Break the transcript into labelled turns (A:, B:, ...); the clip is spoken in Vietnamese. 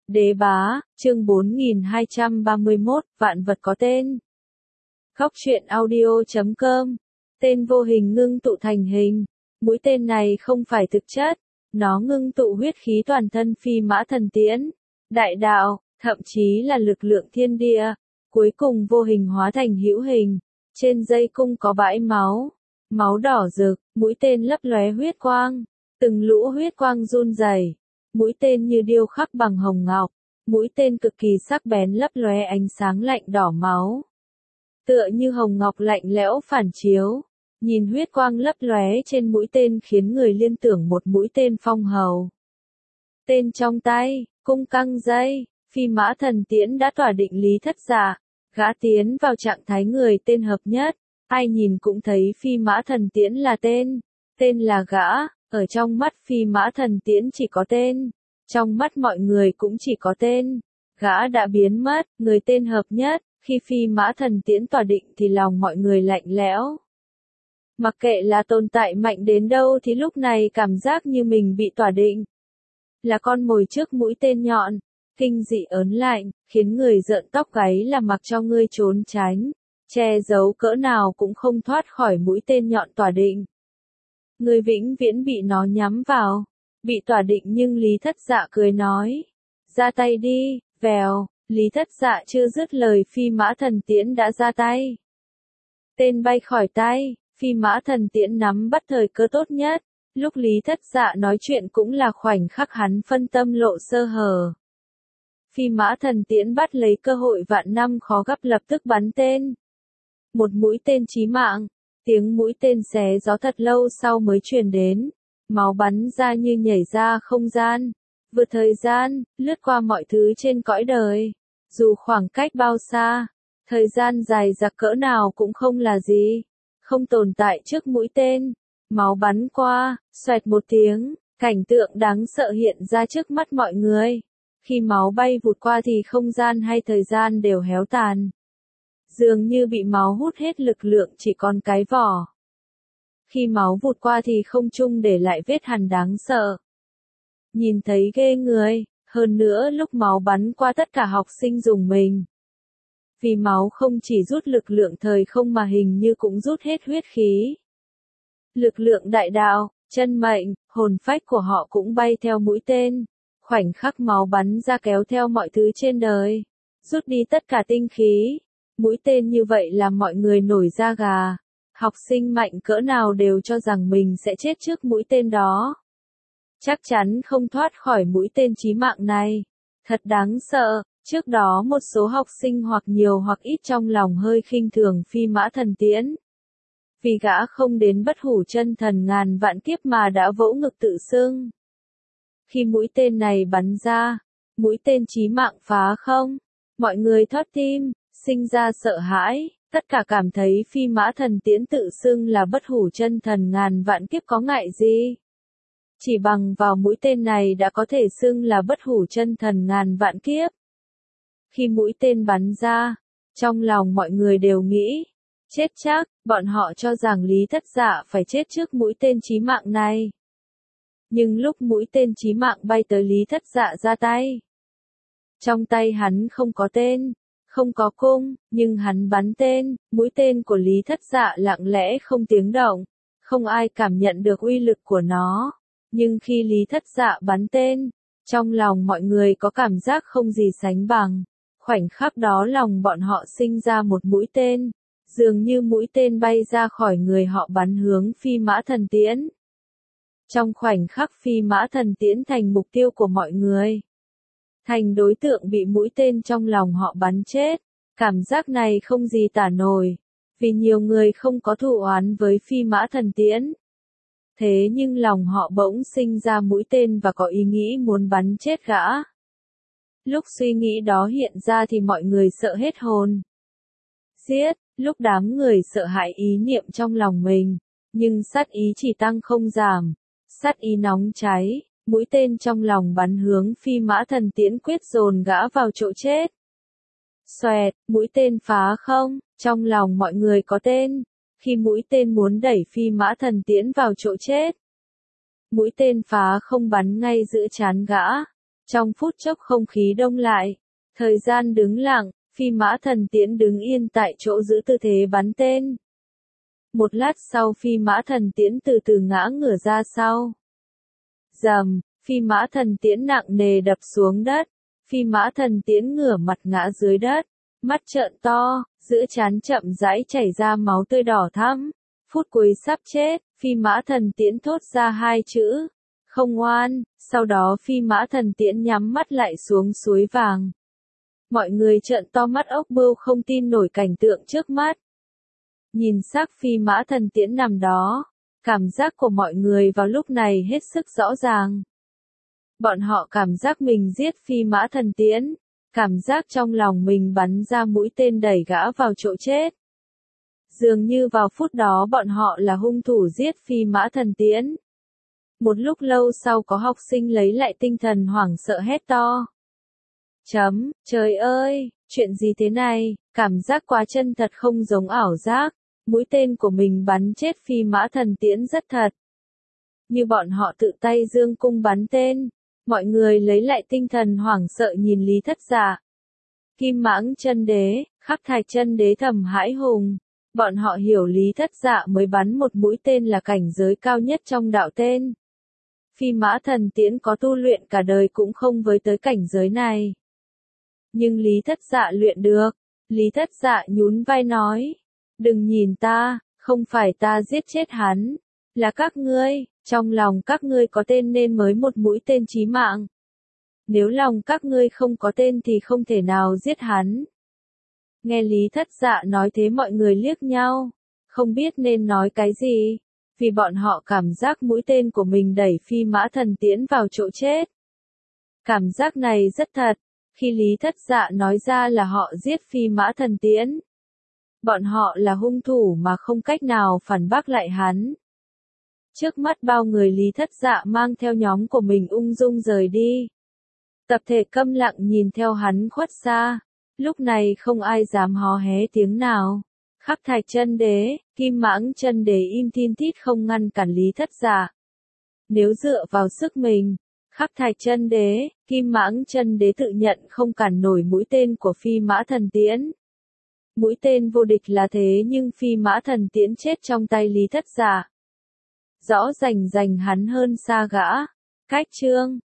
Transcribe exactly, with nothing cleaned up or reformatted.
A: Đế bá, chương bốn nghìn hai trăm ba mươi mốt, vạn vật có tên. Góc truyện audio chấm com. Tên vô hình ngưng tụ thành hình. Mũi tên này không phải thực chất, nó ngưng tụ huyết khí toàn thân phi mã thần tiễn, đại đạo, thậm chí là lực lượng thiên địa, cuối cùng vô hình hóa thành hữu hình. Trên dây cung có bãi máu, máu đỏ rực, mũi tên lấp lóe huyết quang, từng lũ huyết quang run rẩy. Mũi tên như điêu khắc bằng hồng ngọc, mũi tên cực kỳ sắc bén lấp lóe ánh sáng lạnh đỏ máu. Tựa như hồng ngọc lạnh lẽo phản chiếu, nhìn huyết quang lấp lóe trên mũi tên khiến người liên tưởng một mũi tên phong hầu. Tên trong tay, cung căng dây, phi mã thần tiễn đã tỏa định Lý Thất Dạ, gã tiến vào trạng thái người tên hợp nhất, ai nhìn cũng thấy phi mã thần tiễn là tên, tên là gã. Ở trong mắt phi mã thần tiễn chỉ có tên, trong mắt mọi người cũng chỉ có tên, gã đã biến mất, người tên hợp nhất, khi phi mã thần tiễn tỏa định thì lòng mọi người lạnh lẽo. Mặc kệ là tồn tại mạnh đến đâu thì lúc này cảm giác như mình bị tỏa định. Là con mồi trước mũi tên nhọn, kinh dị ớn lạnh, khiến người rợn tóc gáy là mặc cho ngươi trốn tránh, che giấu cỡ nào cũng không thoát khỏi mũi tên nhọn tỏa định. Người vĩnh viễn bị nó nhắm vào, bị tỏa định nhưng Lý Thất Dạ cười nói, ra tay đi, vèo, Lý Thất Dạ chưa dứt lời phi mã thần tiễn đã ra tay. Tên bay khỏi tay, phi mã thần tiễn nắm bắt thời cơ tốt nhất, lúc Lý Thất Dạ nói chuyện cũng là khoảnh khắc hắn phân tâm lộ sơ hở. Phi mã thần tiễn bắt lấy cơ hội vạn năm khó gặp lập tức bắn tên. Một mũi tên chí mạng. Tiếng mũi tên xé gió thật lâu sau mới truyền đến, máu bắn ra như nhảy ra không gian, vượt thời gian, lướt qua mọi thứ trên cõi đời. Dù khoảng cách bao xa, thời gian dài dặc cỡ nào cũng không là gì, không tồn tại trước mũi tên. Máu bắn qua, xoẹt một tiếng, cảnh tượng đáng sợ hiện ra trước mắt mọi người. Khi máu bay vụt qua thì không gian hay thời gian đều héo tàn. Dường như bị máu hút hết lực lượng chỉ còn cái vỏ. Khi máu vụt qua thì không trung để lại vết hằn đáng sợ. Nhìn thấy ghê người, hơn nữa lúc máu bắn qua tất cả học sinh rùng mình. Vì máu không chỉ rút lực lượng thời không mà hình như cũng rút hết huyết khí. Lực lượng đại đạo, chân mệnh, hồn phách của họ cũng bay theo mũi tên. Khoảnh khắc máu bắn ra kéo theo mọi thứ trên đời. Rút đi tất cả tinh khí. Mũi tên như vậy làm mọi người nổi da gà. Học sinh mạnh cỡ nào đều cho rằng mình sẽ chết trước mũi tên đó. Chắc chắn không thoát khỏi mũi tên chí mạng này. Thật đáng sợ, trước đó một số học sinh hoặc nhiều hoặc ít trong lòng hơi khinh thường phi mã thần tiễn. Vì gã không đến bất hủ chân thần ngàn vạn kiếp mà đã vỗ ngực tự xưng. Khi mũi tên này bắn ra, mũi tên chí mạng phá không, mọi người thót tim. Sinh ra sợ hãi, tất cả cảm thấy phi mã thần tiễn tự xưng là bất hủ chân thần ngàn vạn kiếp có ngại gì. Chỉ bằng vào mũi tên này đã có thể xưng là bất hủ chân thần ngàn vạn kiếp. Khi mũi tên bắn ra, trong lòng mọi người đều nghĩ, chết chắc, bọn họ cho rằng Lý Thất Dạ phải chết trước mũi tên chí mạng này. Nhưng lúc mũi tên chí mạng bay tới Lý Thất Dạ ra tay. Trong tay hắn không có tên. Không có cung, nhưng hắn bắn tên, mũi tên của Lý Thất Dạ lặng lẽ không tiếng động, không ai cảm nhận được uy lực của nó. Nhưng khi Lý Thất Dạ bắn tên, trong lòng mọi người có cảm giác không gì sánh bằng. Khoảnh khắc đó lòng bọn họ sinh ra một mũi tên, dường như mũi tên bay ra khỏi người họ bắn hướng phi mã thần tiễn. Trong khoảnh khắc phi mã thần tiễn thành mục tiêu của mọi người. Thành đối tượng bị mũi tên trong lòng họ bắn chết. Cảm giác này không gì tả nổi. Vì nhiều người không có thù oán với phi mã thần tiễn. Thế nhưng lòng họ bỗng sinh ra mũi tên và có ý nghĩ muốn bắn chết gã. Lúc suy nghĩ đó hiện ra thì mọi người sợ hết hồn. Giết, lúc đám người sợ hãi ý niệm trong lòng mình. Nhưng sát ý chỉ tăng không giảm. Sát ý nóng cháy. Mũi tên trong lòng bắn hướng phi mã thần tiễn quyết dồn gã vào chỗ chết. Xoẹt, mũi tên phá không, trong lòng mọi người có tên. Khi mũi tên muốn đẩy phi mã thần tiễn vào chỗ chết. Mũi tên phá không bắn ngay giữa trán gã. Trong phút chốc không khí đông lại, thời gian đứng lặng, Phi Mã Thần Tiễn đứng yên tại chỗ giữ tư thế bắn tên. Một lát sau Phi Mã Thần Tiễn từ từ ngã ngửa ra sau. Rầm, Phi Mã Thần Tiễn nặng nề đập xuống đất. Phi Mã Thần Tiễn ngửa mặt ngã dưới đất, mắt trợn to, giữa trán chậm rãi chảy ra máu tươi đỏ thẫm. Phút cuối sắp chết, Phi Mã Thần Tiễn thốt ra hai chữ, không ngoan, sau đó Phi Mã Thần Tiễn nhắm mắt lại xuống suối vàng. Mọi người trợn to mắt ốc bươu không tin nổi cảnh tượng trước mắt. Nhìn xác Phi Mã Thần Tiễn nằm đó, cảm giác của mọi người vào lúc này hết sức rõ ràng. Bọn họ cảm giác mình giết Phi Mã Thần Tiễn, cảm giác trong lòng mình bắn ra mũi tên đẩy gã vào chỗ chết. Dường như vào phút đó bọn họ là hung thủ giết Phi Mã Thần Tiễn. Một lúc lâu sau có học sinh lấy lại tinh thần hoảng sợ hét to. Chấm, trời ơi, chuyện gì thế này, cảm giác quá chân thật không giống ảo giác, mũi tên của mình bắn chết Phi Mã Thần Tiễn rất thật. Như bọn họ tự tay dương cung bắn tên, mọi người lấy lại tinh thần hoảng sợ nhìn Lý Thất Dạ. Kim Mãng Chân Đế, Khắc Thạch Chân Đế thầm hãi hùng, bọn họ hiểu Lý Thất Dạ mới bắn một mũi tên là cảnh giới cao nhất trong đạo tên. Phi Mã Thần Tiễn có tu luyện cả đời cũng không với tới cảnh giới này. Nhưng Lý Thất Dạ luyện được. Lý Thất Dạ nhún vai nói. Đừng nhìn ta, không phải ta giết chết hắn. Là các ngươi, trong lòng các ngươi có tên nên mới một mũi tên chí mạng. Nếu lòng các ngươi không có tên thì không thể nào giết hắn. Nghe Lý Thất Dạ nói thế mọi người liếc nhau, không biết nên nói cái gì. Vì bọn họ cảm giác mũi tên của mình đẩy Phi Mã Thần Tiễn vào chỗ chết. Cảm giác này rất thật, khi Lý Thất Dạ nói ra là họ giết Phi Mã Thần Tiễn. Bọn họ là hung thủ mà không cách nào phản bác lại hắn. Trước mắt bao người Lý Thất Dạ mang theo nhóm của mình ung dung rời đi. Tập thể câm lặng nhìn theo hắn khuất xa, lúc này không ai dám hò hé tiếng nào. Khắc Thạch Chân Đế, Kim Mãng Chân Đế im thin thít không ngăn cản Lý Thất Dạ. Nếu dựa vào sức mình, Khắc Thạch Chân Đế, Kim Mãng Chân Đế tự nhận không cản nổi mũi tên của Phi Mã Thần Tiễn. Mũi tên vô địch là thế nhưng Phi Mã Thần Tiễn chết trong tay Lý Thất Dạ. Rõ rành rành hắn hơn xa gã. Cách chương